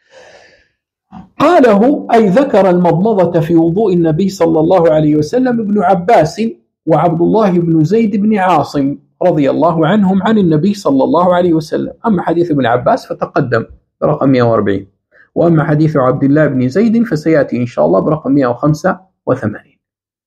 قاله أي ذكر المضمضة في وضوء النبي صلى الله عليه وسلم ابن عباس وعبد الله بن زيد بن عاصم رضي الله عنهم عن النبي صلى الله عليه وسلم. أما حديث ابن عباس فتقدم برقم 140، وأما حديث عبد الله بن زيد فسيأتي إن شاء الله برقم 185.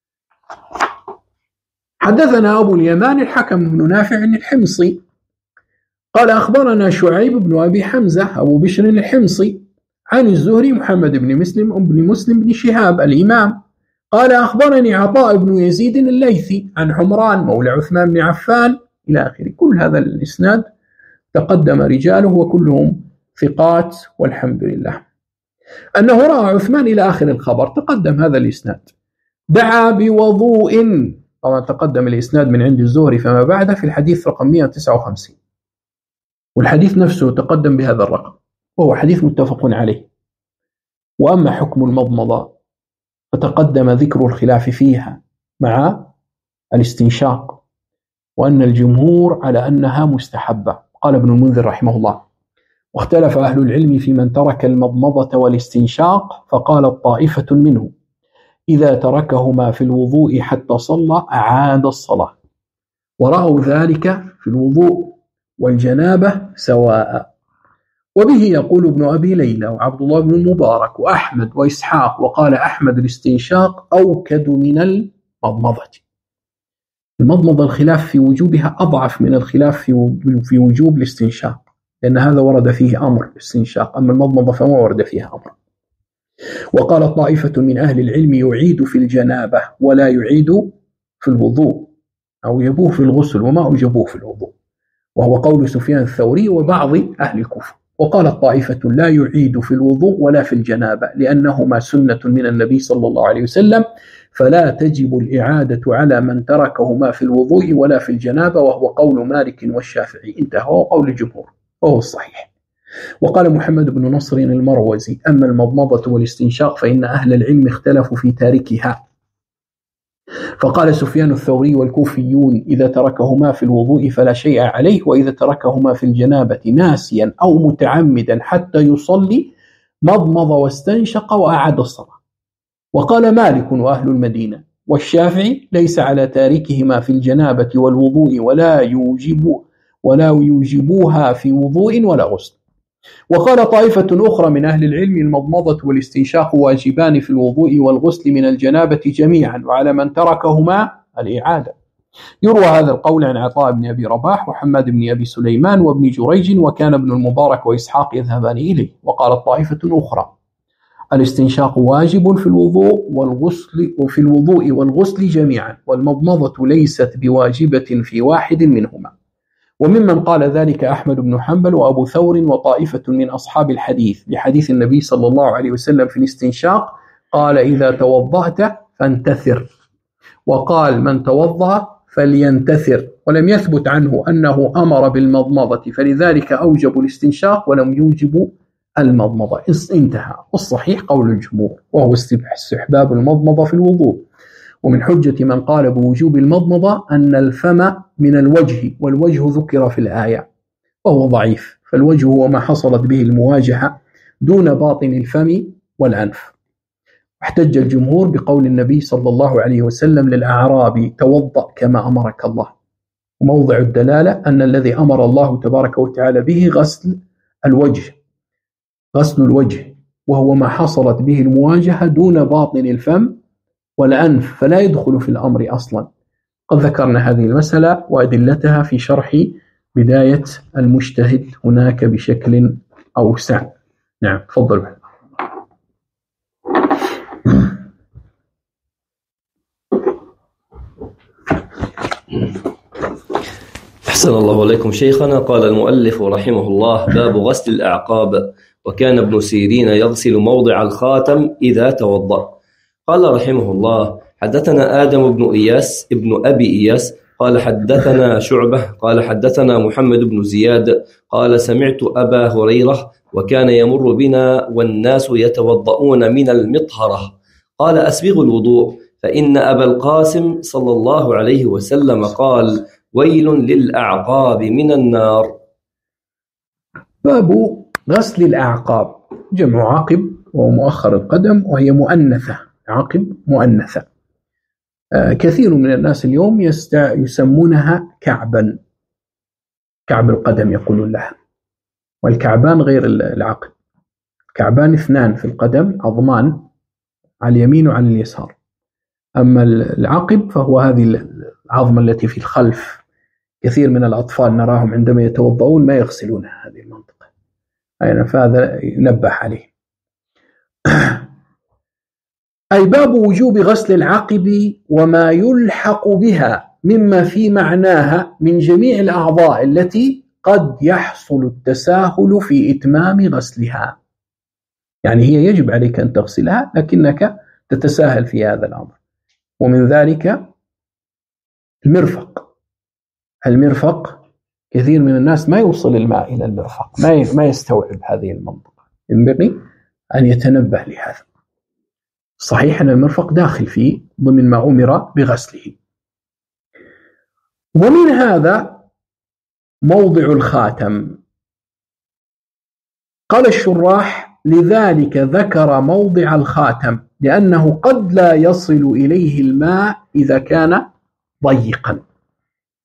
حدثنا أبو اليمان الحكم بن نافع الحمصي قال أخبرنا شعيب بن أبي حمزة أبو بشر الحمصي عن الزهري محمد بن مسلم بن شهاب الإمام قال أخبرني عطاء بن يزيد الليثي عن حمران مولى عثمان بن عفان إلى آخره. كل هذا الإسناد تقدم رجاله وكلهم ثقات والحمد لله. أنه رأى عثمان إلى آخر الخبر، تقدم هذا الإسناد. دعا بوضوء، طبعا تقدم الإسناد من عند الزهري فما بعده في الحديث رقم 159، والحديث نفسه تقدم بهذا الرقم، وهو حديث متفق عليه. وأما حكم المضمضة فتقدم ذكر الخلاف فيها مع الاستنشاق، وأن الجمهور على أنها مستحبة. قال ابن المنذر رحمه الله: واختلف أهل العلم في من ترك المضمضة والاستنشاق، فقالت طائفة منه: إذا تركهما في الوضوء حتى صلى أعاد الصلاة، ورأوا ذلك في الوضوء والجنابة سواء. وبه يقول ابن أبي ليلى وعبد الله بن المبارك وأحمد وإسحاق، وقال أحمد الاستنشاق أوكد من المضمضة. المضمضة الخلاف في وجوبها أضعف من الخلاف في وجوب الاستنشاق، لأن هذا ورد فيه أمر الاستنشاق، أما المضمضة فما ورد فيها أمر. وقال طائفة من أهل العلم يعيد في الجنابة ولا يعيد في الوضوء، أو يبوه في الغسل وما أوجبوه في الوضوء، وهو قول سفيان الثوري وبعض أهل الكوفة. وقال طائفة لا يعيد في الوضوء ولا في الجنابة لأنهما سنة من النبي صلى الله عليه وسلم، فلا تجب الإعادة على من تركهما في الوضوء ولا في الجنابة، وهو قول مالك والشافعي. انتهى، وهو قول الجمهور وهو الصحيح. وقال محمد بن نصر المروزي أما المضمضة والاستنشاق فإن أهل العلم اختلفوا في تاركها، فقال سفيان الثوري والكوفيون إذا تركهما في الوضوء فلا شيء عليه، وإذا تركهما في الجنابة ناسيا أو متعمدا حتى يصلي مضمض واستنشق وأعاد الصلاة. وقال مالك وأهل المدينة والشافعي ليس على تاركهما في الجنابة والوضوء ولا يوجبوها في وضوء ولا غسل. وقال طائفة أخرى من أهل العلم المضمضة والاستنشاق واجبان في الوضوء والغسل من الجنابة جميعا، وعلى من تركهما الإعادة. يروى هذا القول عن عطاء بن أبي رباح وحماد بن أبي سليمان وابن جريج، وكان ابن المبارك وإسحاق يذهبان إليه. وقالت طائفة أخرى الاستنشاق واجب في الوضوء والغسل جميعا، والمضمضة ليست بواجبة في واحد منهما. وممن قال ذلك أحمد بن حنبل وأبو ثور وطائفة من أصحاب الحديث، لحديث النبي صلى الله عليه وسلم في الاستنشاق قال إذا توضأت فانتثر، وقال من توضأ فلينتثر، ولم يثبت عنه أنه أمر بالمضمضة، فلذلك أوجب الاستنشاق ولم يوجب المضمضة. انتهى. والصحيح قول الجمهور وهو استحباب المضمضة في الوضوء. ومن حجة من قال بوجوب المضمضة أن الفم من الوجه، والوجه ذكر في الآية وهو ضعيف، فالوجه هو ما حصلت به المواجهة دون باطن الفم والأنف. واحتج الجمهور بقول النبي صلى الله عليه وسلم للأعرابي توضأ كما أمرك الله، وموضع الدلالة أن الذي أمر الله تبارك وتعالى به غسل الوجه، وهو ما حصلت به المواجهة دون باطن الفم والأنف، فلا يدخل في الأمر أصلا. قد ذكرنا هذه المسألة وأدلتها في شرح بداية المجتهد هناك بشكل أوسع. نعم، تفضل. أحسن الله عليكم شيخنا. قال المؤلف رحمه الله باب غسل الأعقاب. وكان ابن سيرين يغسل موضع الخاتم إذا توضأ. قال رحمه الله حدثنا آدم بن إياس ابن أبي إياس قال حدثنا شعبة قال حدثنا محمد بن زياد قال سمعت أبا هريرة وكان يمر بنا والناس يتوضؤون من المطهرة قال أسبغ الوضوء فإن أبا القاسم صلى الله عليه وسلم قال ويل للأعقاب من النار. باب غسل الأعقاب، جمع عقب وهو مؤخر القدم، وهي مؤنثة، عقب مؤنثة. كثير من الناس اليوم يسمونها كعبا، كعب القدم يقولون لها، والكعبان غير العقب. كعبان اثنان في القدم، عظمان على اليمين وعلى اليسار، أما العقب فهو هذه العظمة التي في الخلف. كثير من الأطفال نراهم عندما يتوضؤون ما يغسلون هذه المنطقة، فهذا ينبه عليه. أي باب وجوب غسل العقب وما يلحق بها مما في معناها من جميع الأعضاء التي قد يحصل التساهل في إتمام غسلها. يعني هي يجب عليك أن تغسلها لكنك تتساهل في هذا الأمر. ومن ذلك المرفق كثير من الناس ما يوصل الماء إلى المرفق، ما يستوعب هذه المنطقة، ينبغي أن يتنبه لهذا. صحيح أن المرفق داخل فيه ضمن ما أمر بغسله. ومن هذا موضع الخاتم. قال الشراح لذلك ذكر موضع الخاتم لأنه قد لا يصل إليه الماء إذا كان ضيقا،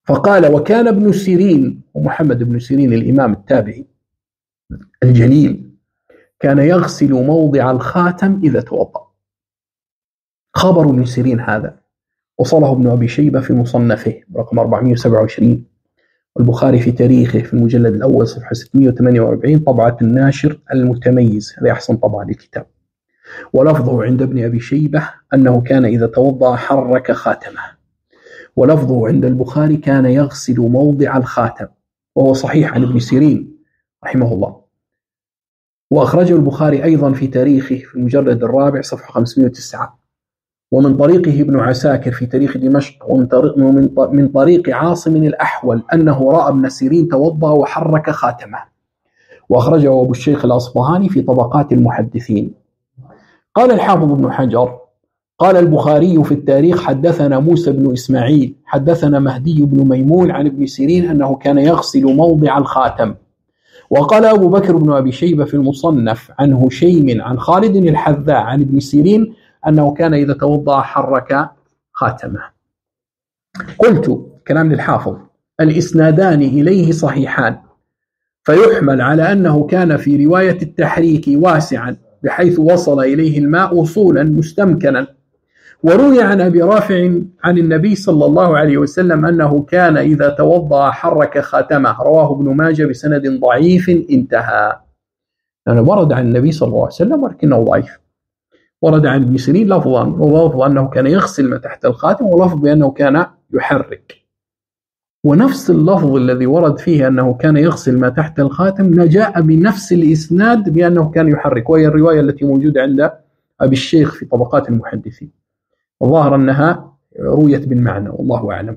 فقال: وكان ابن سيرين، ومحمد بن سيرين الإمام التابعي الجليل، كان يغسل موضع الخاتم إذا توضأ. خبر ابن سيرين هذا وصله ابن أبي شيبة في مصنفه رقم 427، والبخاري في تاريخه في المجلد الأول صفحة 648 طبعة الناشر المتميز، هذا أحسن طبعة للكتاب. ولفظه عند ابن أبي شيبة أنه كان إذا توضأ حرك خاتمه، ولفظه عند البخاري كان يغسل موضع الخاتم، وهو صحيح عن ابن سيرين رحمه الله. وأخرجه البخاري أيضا في تاريخه في المجلد الرابع صفحة 509، ومن طريقه ابن عساكر في تاريخ دمشق، ومن طريق عاصم الأحول أنه رأى ابن سيرين توضأ وحرك خاتمه. وأخرجه أبو الشيخ الأصبهاني في طبقات المحدثين. قال الحافظ ابن حجر: قال البخاري في التاريخ: حدثنا موسى بن إسماعيل حدثنا مهدي بن ميمون عن ابن سيرين أنه كان يغسل موضع الخاتم. وقال أبو بكر بن أبي شيبة في المصنف عن هشيم عن خالد الحذاء عن ابن سيرين أنه كان إذا توضأ حرك خاتمه. قلت، كلام للحافظ: الإسنادان إليه صحيحان، فيحمل على أنه كان في رواية التحريك واسعا بحيث وصل إليه الماء وصولا مستمكنا. وروي عن أبي رافع عن النبي صلى الله عليه وسلم أنه كان إذا توضأ حرك خاتمه، رواه ابن ماجه بسند ضعيف انتهى. يعني ورد عن النبي صلى الله عليه وسلم ولكنه ضعيف. ورد عن ابن سيرين لفظا، ولفظ أنه كان يغسل ما تحت الخاتم، ولفظ بأنه كان يحرك. ونفس اللفظ الذي ورد فيه أنه كان يغسل ما تحت الخاتم جاء بنفس الإسناد بأنه كان يحرك، وهي الرواية التي موجودة عند أبي الشيخ في طبقات المحدثين، والظاهر أنها رويت بالمعنى والله أعلم.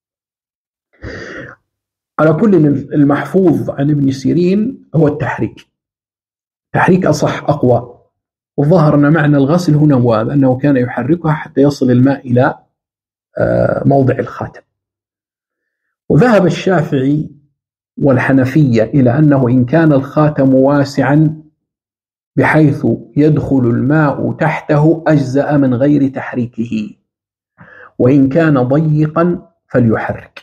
على كل، المحفوظ عن ابن سيرين هو التحريك، تحريك أصح أقوى. والظاهر أن معنى الغسل هنا هو أنه كان يحركها حتى يصل الماء إلى موضع الخاتم. وذهب الشافعي والحنفية إلى أنه إن كان الخاتم واسعا بحيث يدخل الماء تحته أجزأ من غير تحريكه، وإن كان ضيقا فليحرك.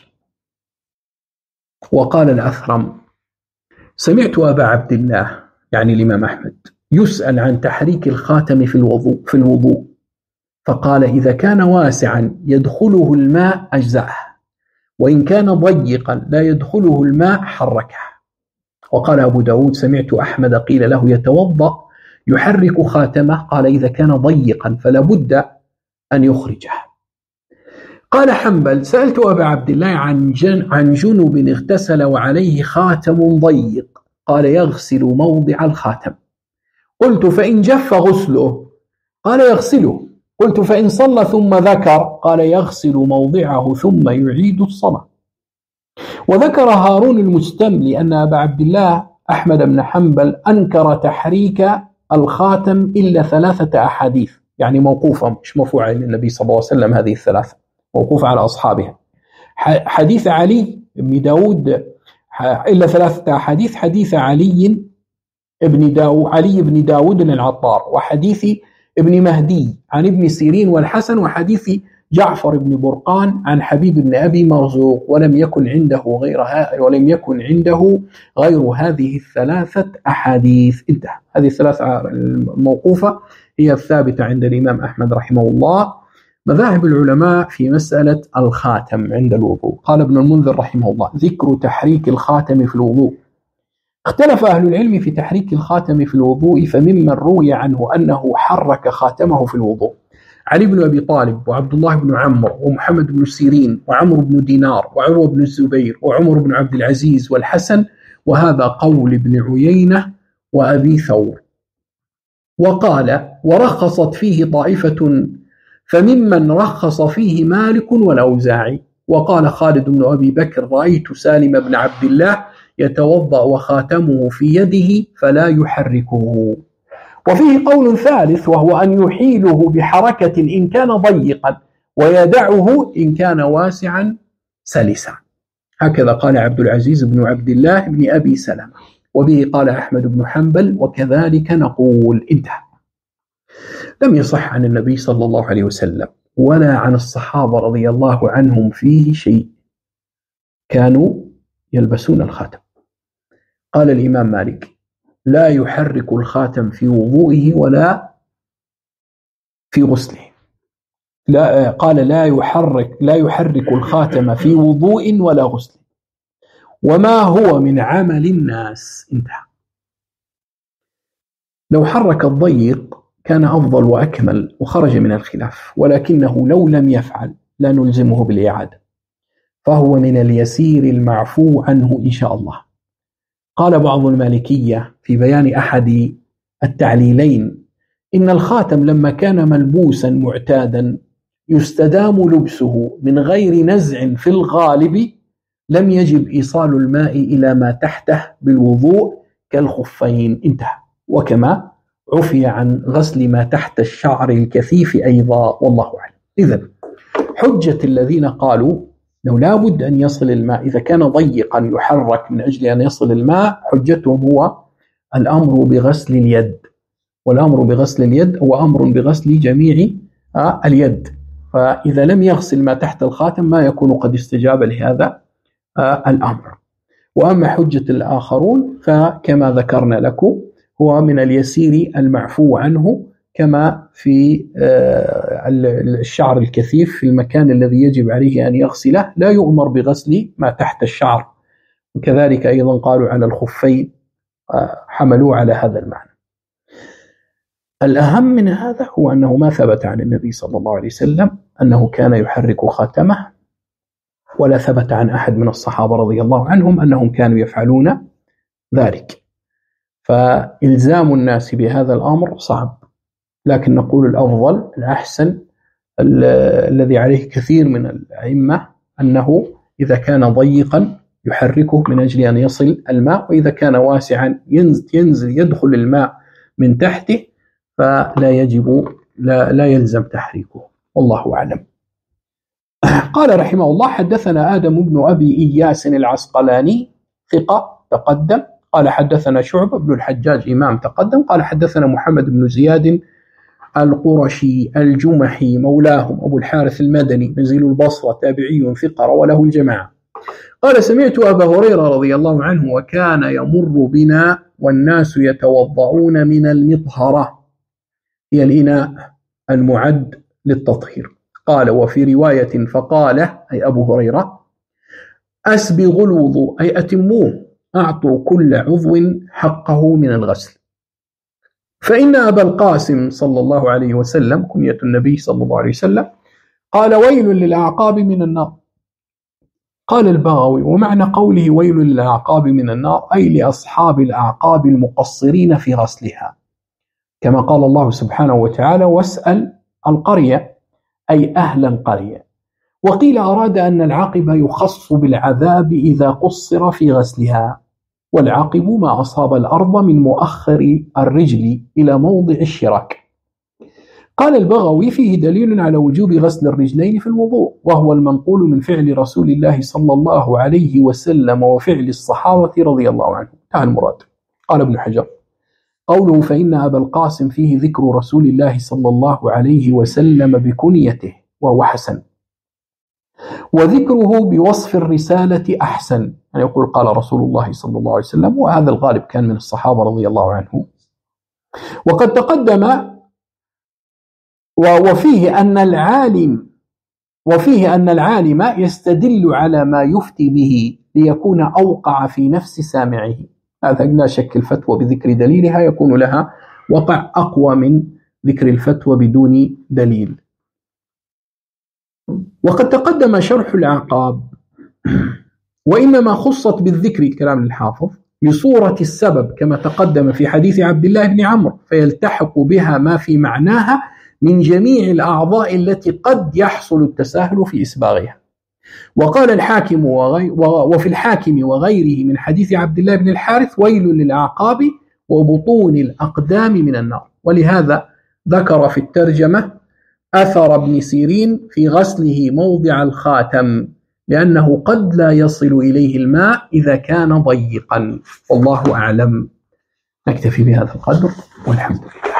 وقال الأثرم: سمعت أبا عبد الله، يعني الإمام أحمد، يسأل عن تحريك الخاتم في الوضوء فقال: إذا كان واسعا يدخله الماء أجزأه، وإن كان ضيقا لا يدخله الماء حركه. وقال أبو داود: سمعت أحمد قيل له يتوضأ يحرك خاتمه، قال: إذا كان ضيقا فلا بد أن يخرجه. قال حنبل: سألت أبا عبد الله عن جنب اغتسل وعليه خاتم ضيق، قال: يغسل موضع الخاتم. قلت: فإن جف غسله؟ قال: يغسله. قلت: فإن صلى ثم ذكر؟ قال: يغسل موضعه ثم يعيد الصلاة. وذكر هارون المستملي أن أبا عبد الله أحمد بن حنبل أنكر تحريك الخاتم إلا 3 أحاديث، يعني موقوفة مش مرفوعة للنبي صلى الله عليه وسلم، هذه 3 موقوفة على أصحابها. حديث علي بن داود إلا 3 أحاديث: حديث علي بن داود العطار، وحديث ابن مهدي عن ابن سيرين والحسن، وحديث جعفر بن برقان عن حبيب بن أبي مرزوق، ولم يكن عنده غير هذه 3 أحاديث. انتهى. هذه 3 الموقوفة هي الثابتة عند الإمام أحمد رحمه الله. مذاهب العلماء في مسألة الخاتم عند الوضوء: قال ابن المنذر رحمه الله: ذكر تحريك الخاتم في الوضوء. اختلف أهل العلم في تحريك الخاتم في الوضوء، فممن روي عنه أنه حرك خاتمه في الوضوء علي بن أبي طالب، وعبد الله بن عمرو، ومحمد بن سيرين، وعمرو بن دينار، وعروة بن الزبير، وعمر بن عبد العزيز، والحسن، وهذا قول ابن عيينة وأبي ثور. وقال: ورخصت فيه طائفة، فممن رخص فيه مالك والأوزاعي. وقال خالد بن أبي بكر: رأيت سالم بن عبد الله يتوضأ وخاتمه في يده فلا يحركه. وفيه قول ثالث، وهو أن يحيله بحركة إن كان ضيقا، ويدعه إن كان واسعا سلسا. هكذا قال عبد العزيز بن عبد الله بن أبي سلمة، وبه قال أحمد بن حنبل، وكذلك نقول. انتهى. لم يصح عن النبي صلى الله عليه وسلم ولا عن الصحابة رضي الله عنهم فيه شيء، كانوا يلبسون الخاتم. قال الإمام مالك: لا يحرك الخاتم في وضوئه ولا في غسله. قال لا يحرك الخاتم في وضوء ولا غسل، وما هو من عمل الناس. انتهى. لو حرك الضيق كان أفضل وأكمل وخرج من الخلاف، ولكنه لو لم يفعل لا نلزمه بالإعادة، فهو من اليسير المعفو عنه إن شاء الله. قال بعض المالكية في بيان أحد التعليلين: إن الخاتم لما كان ملبوسا معتادا يستدام لبسه من غير نزع في الغالب لم يجب إيصال الماء إلى ما تحته بالوضوء كالخفين. انتهى. وكما عفي عن غسل ما تحت الشعر الكثيف أيضا، والله أعلم. إذن حجة الذين قالوا لو لا بد أن يصل الماء إذا كان ضيقا يحرك من أجل أن يصل الماء، حجتهم هو الأمر بغسل اليد، والأمر بغسل اليد هو أمر بغسل جميع اليد، فإذا لم يغسل ما تحت الخاتم ما يكون قد استجاب لهذا الأمر. وأما حجة الآخرون فكما ذكرنا لكم هو من اليسير المعفو عنه، كما في الشعر الكثيف في المكان الذي يجب عليه أن يغسله لا يؤمر بغسل ما تحت الشعر. وكذلك أيضا قالوا على الخفين، حملوا على هذا المعنى. الأهم من هذا هو أنه ما ثبت عن النبي صلى الله عليه وسلم أنه كان يحرك خاتمه، ولا ثبت عن أحد من الصحابة رضي الله عنهم أنهم كانوا يفعلون ذلك، فإلزام الناس بهذا الأمر صعب. لكن نقول الأفضل الأحسن الذي عليه كثير من الأئمة أنه إذا كان ضيقا يحركه من أجل أن يصل الماء، وإذا كان واسعا ينزل يدخل الماء من تحته فلا لا يلزم تحريكه، والله أعلم. قال رحمه الله: حدثنا آدم بن أبي إياس العسقلاني ثقة تقدم. قال حدثنا شعبة بن الحجاج إمام تقدم. قال حدثنا محمد بن زياد القرشي الجمحي مولاهم أبو الحارث المدني نزيل البصرة تابعي ثقة وله الجماعة. قال: سمعت أبا هريرة رضي الله عنه وكان يمر بنا والناس يتوضؤون من المطهرة، هي الإناء المعد للتطهير. قال: وفي رواية فقال أي أبو هريرة: أسبغوا الوضوء أي أتموه، أعطوا كل عضو حقه من الغسل، فإن أبا القاسم صلى الله عليه وسلم كنية النبي صلى الله عليه وسلم قال: ويل للأعقاب من النار. قال البغوي: ومعنى قوله ويل للأعقاب من النار أي لأصحاب الأعقاب المقصرين في غسلها، كما قال الله سبحانه وتعالى: واسأل القرية أي أهل القرية. وقيل أراد أن العاقب يخص بالعذاب إذا قصر في غسلها، والعاقب ما أصاب الأرض من مؤخر الرجل إلى موضع الشراك. قال البغوي: فيه دليل على وجوب غسل الرجلين في الوضوء، وهو المنقول من فعل رسول الله صلى الله عليه وسلم وفعل الصحابة رضي الله عنهم. تعال المراد. قال ابن حجر: قوله فإن أبا القاسم فيه ذكر رسول الله صلى الله عليه وسلم بكنيته وهو حسن، وذكره بوصف الرسالة أحسن، يعني يقول قال رسول الله صلى الله عليه وسلم، وهذا الغالب كان من الصحابة رضي الله عنهم. وقد تقدم وفيه أن العالم يستدل على ما يفتي به ليكون أوقع في نفس سامعه. هذا لا شك الفتوى بذكر دليلها يكون لها وقع أقوى من ذكر الفتوى بدون دليل. وقد تقدم شرح الأعقاب، وإنما خصت بالذكر كلام الحافظ لصورة السبب كما تقدم في حديث عبد الله بن عمرو، فيلتحق بها ما في معناها من جميع الأعضاء التي قد يحصل التساهل في إسباغها. وقال الحاكم وفي الحاكم وغيره من حديث عبد الله بن الحارث: ويل للأعقاب وبطون الأقدام من النار. ولهذا ذكر في الترجمة أثر ابن سيرين في غسله موضع الخاتم، لأنه قد لا يصل إليه الماء إذا كان ضيقا، والله أعلم. نكتفي بهذا القدر والحمد لله.